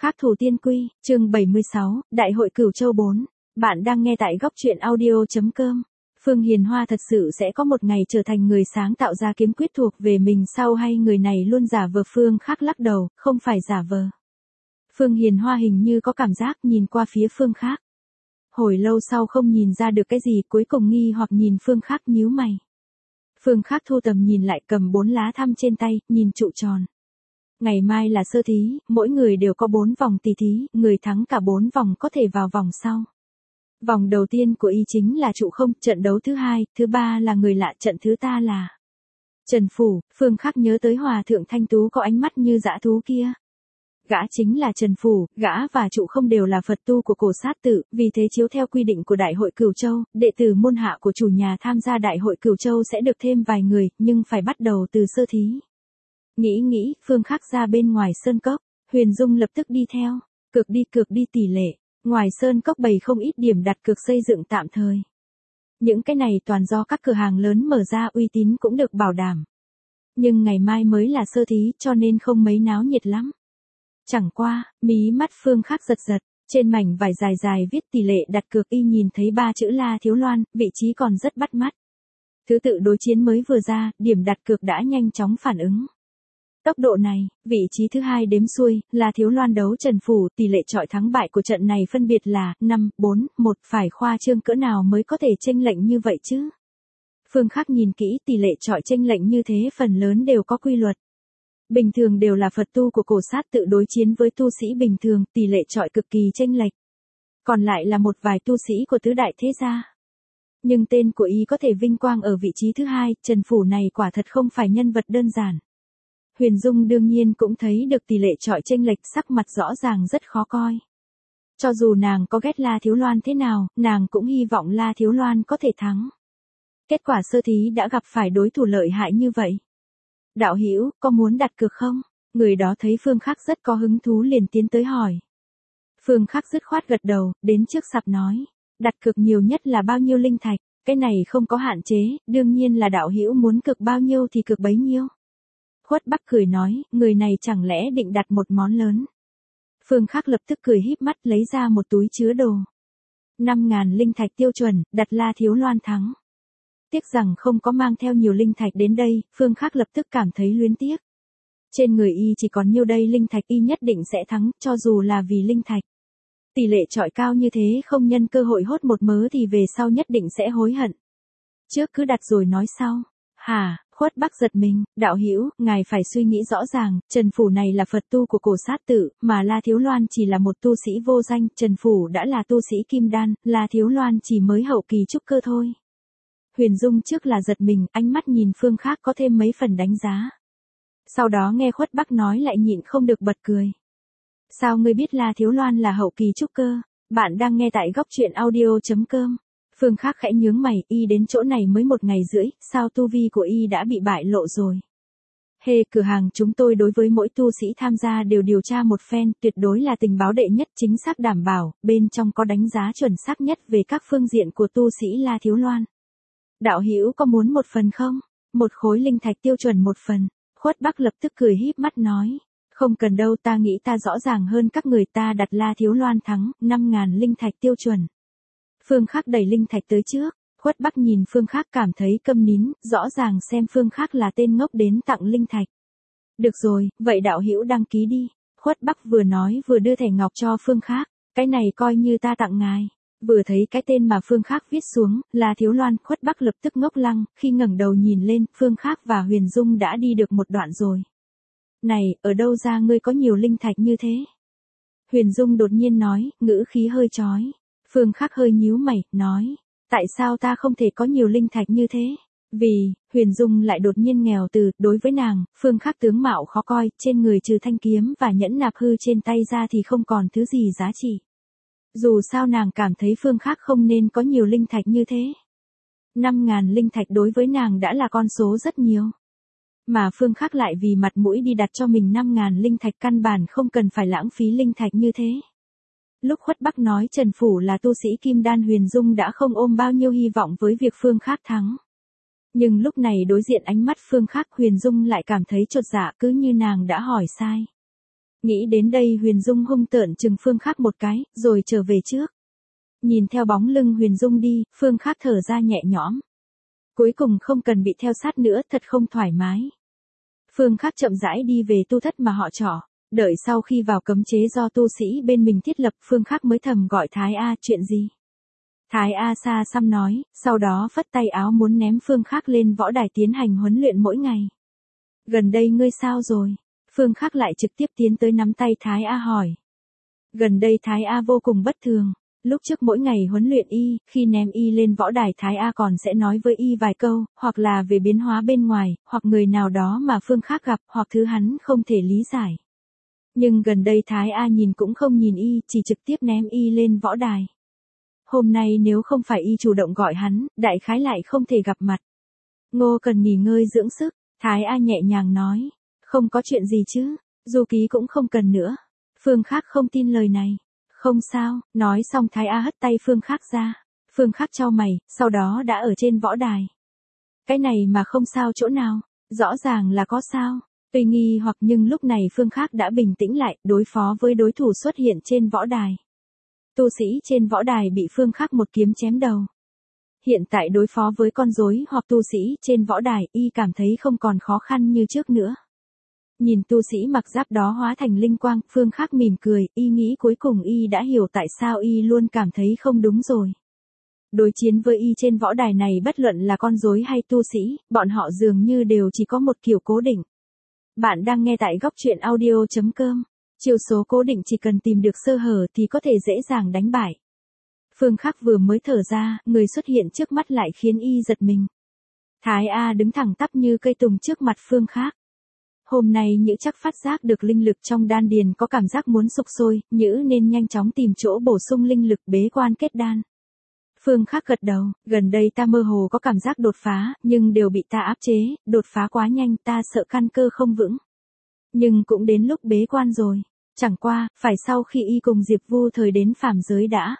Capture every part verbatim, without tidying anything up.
Khác thủ tiên quy, chương bảy mươi sáu, Đại hội Cửu Châu bốn. Bạn đang nghe tại góc truyện audio.com. Phương Hiền Hoa thật sự sẽ có một ngày trở thành người sáng tạo ra kiếm quyết thuộc về mình sau hay người này luôn giả vờ? Phương Khác lắc đầu, không phải giả vờ. Phương Hiền Hoa hình như có cảm giác nhìn qua phía Phương Khác. Hồi lâu sau không nhìn ra được cái gì, cuối cùng nghi hoặc nhìn Phương Khác nhíu mày. Phương Khác thu tầm nhìn lại, cầm bốn lá thăm trên tay, nhìn trụ tròn. Ngày mai là sơ thí, mỗi người đều có bốn vòng tỷ thí, người thắng cả bốn vòng có thể vào vòng sau. Vòng đầu tiên của y chính là trụ không, trận đấu thứ hai, thứ ba là người lạ, trận thứ ta là Trần Phủ. Phương Khác nhớ tới Hòa thượng Thanh Tú có ánh mắt như dã thú kia. Gã chính là Trần Phủ, gã và trụ không đều là Phật tu của Cổ Sát Tự, vì thế chiếu theo quy định của Đại hội Cửu Châu, đệ tử môn hạ của chủ nhà tham gia Đại hội Cửu Châu sẽ được thêm vài người, nhưng phải bắt đầu từ sơ thí. Nghĩ nghĩ, Phương Khác ra bên ngoài sơn cốc, Huyền Dung lập tức đi theo, cược đi cược đi tỷ lệ, ngoài sơn cốc bày không ít điểm đặt cược xây dựng tạm thời. Những cái này toàn do các cửa hàng lớn mở ra, uy tín cũng được bảo đảm. Nhưng ngày mai mới là sơ thí cho nên không mấy náo nhiệt lắm. Chẳng qua, mí mắt Phương Khác giật giật, trên mảnh vải dài dài viết tỷ lệ đặt cược, y nhìn thấy ba chữ La Thiếu Loan, vị trí còn rất bắt mắt. Thứ tự đối chiến mới vừa ra, điểm đặt cược đã nhanh chóng phản ứng. Tốc độ này, vị trí thứ hai đếm xuôi, là Thiếu Loan đấu Trần Phủ, tỷ lệ chọi thắng bại của trận này phân biệt là năm, bốn, một, phải khoa trương cỡ nào mới có thể chênh lệch như vậy chứ? Phương Khác nhìn kỹ, tỷ lệ chọi chênh lệch như thế phần lớn đều có quy luật. Bình thường đều là Phật tu của Cổ Sát Tự đối chiến với tu sĩ bình thường, tỷ lệ chọi cực kỳ chênh lệch. Còn lại là một vài tu sĩ của tứ đại thế gia. Nhưng tên của y có thể vinh quang ở vị trí thứ hai, Trần Phủ này quả thật không phải nhân vật đơn giản. Huyền Dung đương nhiên cũng thấy được tỷ lệ chọi chênh lệch, sắc mặt rõ ràng rất khó coi. Cho dù nàng có ghét La Thiếu Loan thế nào, nàng cũng hy vọng La Thiếu Loan có thể thắng. Kết quả sơ thí đã gặp phải đối thủ lợi hại như vậy. Đạo hữu, có muốn đặt cược không? Người đó thấy Phương Khác rất có hứng thú liền tiến tới hỏi. Phương Khác dứt khoát gật đầu, đến trước sạp nói. Đặt cược nhiều nhất là bao nhiêu linh thạch? Cái này không có hạn chế, đương nhiên là đạo hữu muốn cược bao nhiêu thì cược bấy nhiêu. Khuất Bắc cười nói, người này chẳng lẽ định đặt một món lớn. Phương Khác lập tức cười híp mắt lấy ra một túi chứa đồ. Năm ngàn linh thạch tiêu chuẩn, đặt La Thiếu Loan thắng. Tiếc rằng không có mang theo nhiều linh thạch đến đây, Phương Khác lập tức cảm thấy luyến tiếc. Trên người y chỉ còn nhiêu đây linh thạch, y nhất định sẽ thắng, cho dù là vì linh thạch. Tỷ lệ chọi cao như thế không nhân cơ hội hốt một mớ thì về sau nhất định sẽ hối hận. Trước cứ đặt rồi nói sau. Hả? Khuất Bắc giật mình, đạo hữu, ngài phải suy nghĩ rõ ràng, Trần Phủ này là Phật tu của Cổ Sát Tự, mà La Thiếu Loan chỉ là một tu sĩ vô danh, Trần Phủ đã là tu sĩ kim đan, La Thiếu Loan chỉ mới hậu kỳ trúc cơ thôi. Huyền Dung trước là giật mình, ánh mắt nhìn Phương Khác có thêm mấy phần đánh giá. Sau đó nghe Khuất Bắc nói lại nhịn không được bật cười. Sao ngươi biết La Thiếu Loan là hậu kỳ trúc cơ? Bạn đang nghe tại góc truyện audio.com. Phương Khác khẽ nhướng mày, y đến chỗ này mới một ngày rưỡi, sao tu vi của y đã bị bại lộ rồi? Hê, hey, cửa hàng chúng tôi đối với mỗi tu sĩ tham gia đều điều tra một phen, tuyệt đối là tình báo đệ nhất, chính xác đảm bảo, bên trong có đánh giá chuẩn xác nhất về các phương diện của tu sĩ La Thiếu Loan. Đạo hữu có muốn một phần không? Một khối linh thạch tiêu chuẩn một phần. Khuất Bắc lập tức cười híp mắt nói. Không cần đâu, ta nghĩ ta rõ ràng hơn các người, ta đặt La Thiếu Loan thắng, năm ngàn linh thạch tiêu chuẩn. Phương Khác đẩy linh thạch tới trước, Khuất Bắc nhìn Phương Khác cảm thấy câm nín, rõ ràng xem Phương Khác là tên ngốc đến tặng linh thạch. Được rồi, vậy đạo hữu đăng ký đi. Khuất Bắc vừa nói vừa đưa thẻ ngọc cho Phương Khác, cái này coi như ta tặng ngài. Vừa thấy cái tên mà Phương Khác viết xuống, là Thiếu Loan, Khuất Bắc lập tức ngốc lăng, khi ngẩng đầu nhìn lên, Phương Khác và Huyền Dung đã đi được một đoạn rồi. Này, ở đâu ra ngươi có nhiều linh thạch như thế? Huyền Dung đột nhiên nói, ngữ khí hơi chói. Phương Khác hơi nhíu mày, nói, tại sao ta không thể có nhiều linh thạch như thế? Vì, Huyền Dung lại đột nhiên nghèo từ, đối với nàng, Phương Khác tướng mạo khó coi, trên người trừ thanh kiếm và nhẫn nạp hư trên tay ra thì không còn thứ gì giá trị. Dù sao nàng cảm thấy Phương Khác không nên có nhiều linh thạch như thế. Năm ngàn linh thạch đối với nàng đã là con số rất nhiều. Mà Phương Khác lại vì mặt mũi đi đặt cho mình năm ngàn linh thạch, căn bản không cần phải lãng phí linh thạch như thế. Lúc Khuất Bắc nói Trần Phủ là tu sĩ kim đan, Huyền Dung đã không ôm bao nhiêu hy vọng với việc Phương Khác thắng. Nhưng lúc này đối diện ánh mắt Phương Khác, Huyền Dung lại cảm thấy chột dạ, cứ như nàng đã hỏi sai. Nghĩ đến đây Huyền Dung hung tợn chừng Phương Khắc một cái, rồi trở về trước. Nhìn theo bóng lưng Huyền Dung đi, Phương Khắc thở ra nhẹ nhõm. Cuối cùng không cần bị theo sát nữa, thật không thoải mái. Phương Khắc chậm rãi đi về tu thất mà họ trọ, đợi sau khi vào cấm chế do tu sĩ bên mình thiết lập, Phương Khắc mới thầm gọi Thái A, chuyện gì? Thái A xa xăm nói, sau đó phất tay áo muốn ném Phương Khắc lên võ đài tiến hành huấn luyện mỗi ngày. Gần đây ngươi sao rồi? Phương Khắc lại trực tiếp tiến tới nắm tay Thái A hỏi. Gần đây Thái A vô cùng bất thường. Lúc trước mỗi ngày huấn luyện y, khi ném y lên võ đài Thái A còn sẽ nói với y vài câu, hoặc là về biến hóa bên ngoài, hoặc người nào đó mà Phương Khắc gặp, hoặc thứ hắn không thể lý giải. Nhưng gần đây Thái A nhìn cũng không nhìn y, chỉ trực tiếp ném y lên võ đài. Hôm nay nếu không phải y chủ động gọi hắn, đại khái lại không thể gặp mặt. Ngô cần nghỉ ngơi dưỡng sức, Thái A nhẹ nhàng nói. Không có chuyện gì chứ, Du Ký cũng không cần nữa. Phương Khắc không tin lời này. Không sao, nói xong Thái A hất tay Phương Khắc ra. Phương Khắc chau mày, sau đó đã ở trên võ đài. Cái này mà không sao chỗ nào, rõ ràng là có sao. Tuy nghi hoặc nhưng lúc này Phương Khắc đã bình tĩnh lại, đối phó với đối thủ xuất hiện trên võ đài. Tu sĩ trên võ đài bị Phương Khắc một kiếm chém đầu. Hiện tại đối phó với con rối hoặc tu sĩ trên võ đài, y cảm thấy không còn khó khăn như trước nữa. Nhìn tu sĩ mặc giáp đó hóa thành linh quang, Phương Khắc mỉm cười, y nghĩ cuối cùng y đã hiểu tại sao y luôn cảm thấy không đúng rồi. Đối chiến với y trên võ đài này bất luận là con rối hay tu sĩ, bọn họ dường như đều chỉ có một kiểu cố định. Bạn đang nghe tại góc truyện audio chấm com. Chiêu số cố định chỉ cần tìm được sơ hở thì có thể dễ dàng đánh bại. Phương Khắc vừa mới thở ra, người xuất hiện trước mắt lại khiến y giật mình. Thái A đứng thẳng tắp như cây tùng trước mặt Phương Khắc. Hôm nay Nhữ chắc phát giác được linh lực trong đan điền có cảm giác muốn sục sôi, Nhữ nên nhanh chóng tìm chỗ bổ sung linh lực bế quan kết đan. Phương Khắc gật đầu, gần đây ta mơ hồ có cảm giác đột phá, nhưng đều bị ta áp chế, đột phá quá nhanh ta sợ căn cơ không vững. Nhưng cũng đến lúc bế quan rồi, chẳng qua, phải sau khi y cùng Diệp Vu thời đến phàm giới đã.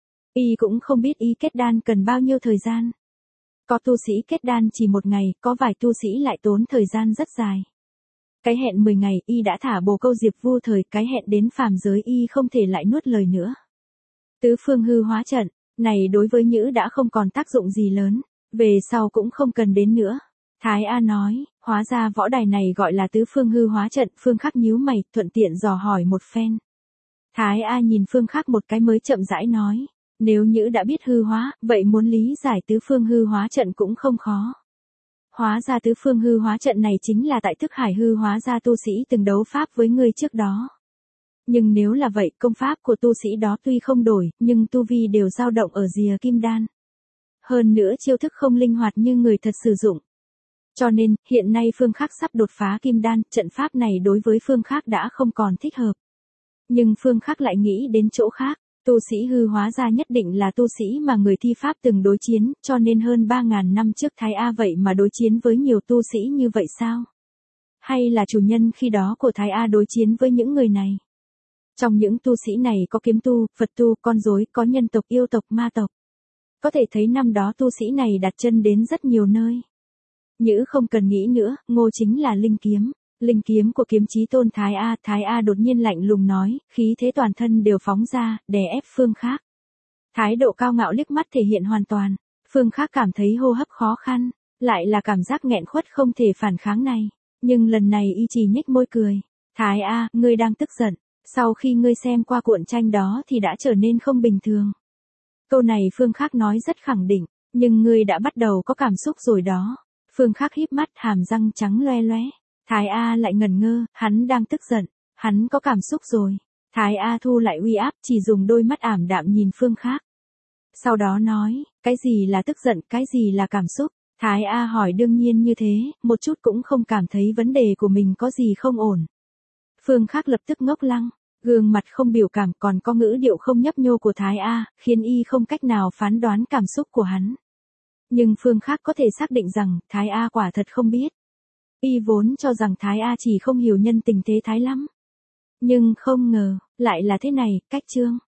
Y cũng không biết y kết đan cần bao nhiêu thời gian. Có tu sĩ kết đan chỉ một ngày, có vài tu sĩ lại tốn thời gian rất dài. Cái hẹn mười ngày y đã thả bồ câu Diệp Vu thời, cái hẹn đến phàm giới y không thể lại nuốt lời nữa. Tứ phương hư hóa trận, này đối với Nhữ đã không còn tác dụng gì lớn, về sau cũng không cần đến nữa. Thái A nói, hóa ra võ đài này gọi là tứ phương hư hóa trận, Phương Khắc nhíu mày, thuận tiện dò hỏi một phen. Thái A nhìn Phương Khắc một cái mới chậm rãi nói, nếu Nhữ đã biết hư hóa, vậy muốn lý giải tứ phương hư hóa trận cũng không khó. Hóa ra tứ phương hư hóa trận này chính là tại thức hải hư hóa ra tu sĩ từng đấu pháp với ngươi trước đó. Nhưng nếu là vậy, công pháp của tu sĩ đó tuy không đổi, nhưng tu vi đều dao động ở rìa kim đan. Hơn nữa chiêu thức không linh hoạt như người thật sử dụng. Cho nên, hiện nay Phương Khắc sắp đột phá kim đan, trận pháp này đối với Phương Khắc đã không còn thích hợp. Nhưng Phương Khắc lại nghĩ đến chỗ khác, tu sĩ hư hóa ra nhất định là tu sĩ mà người thi pháp từng đối chiến, cho nên hơn ba ngàn năm trước Thái A vậy mà đối chiến với nhiều tu sĩ như vậy sao? Hay là chủ nhân khi đó của Thái A đối chiến với những người này? Trong những tu sĩ này có kiếm tu, Phật tu, con rối, có nhân tộc, yêu tộc, ma tộc. Có thể thấy năm đó tu sĩ này đặt chân đến rất nhiều nơi. Nhữ không cần nghĩ nữa, Ngô chính là linh kiếm. Linh kiếm của kiếm chí tôn Thái A. Thái A đột nhiên lạnh lùng nói, khí thế toàn thân đều phóng ra, đè ép Phương Khắc. Thái độ cao ngạo liếc mắt thể hiện hoàn toàn. Phương Khắc cảm thấy hô hấp khó khăn, lại là cảm giác nghẹn khuất không thể phản kháng này. Nhưng lần này y chỉ nhếch môi cười. Thái A, ngươi đang tức giận. Sau khi ngươi xem qua cuộn tranh đó thì đã trở nên không bình thường. Câu này Phương Khắc nói rất khẳng định, nhưng ngươi đã bắt đầu có cảm xúc rồi đó. Phương Khắc híp mắt, hàm răng trắng loe loé. Thái A lại ngẩn ngơ, hắn đang tức giận, hắn có cảm xúc rồi. Thái A thu lại uy áp, chỉ dùng đôi mắt ảm đạm nhìn Phương Khắc. Sau đó nói, cái gì là tức giận, cái gì là cảm xúc? Thái A hỏi đương nhiên như thế, một chút cũng không cảm thấy vấn đề của mình có gì không ổn. Phương Khắc lập tức ngốc lăng, gương mặt không biểu cảm, còn có ngữ điệu không nhấp nhô của Thái A, khiến y không cách nào phán đoán cảm xúc của hắn. Nhưng Phương Khắc có thể xác định rằng, Thái A quả thật không biết. Y vốn cho rằng Thái A chỉ không hiểu nhân tình thế thái lắm. Nhưng không ngờ, lại là thế này, cách chương.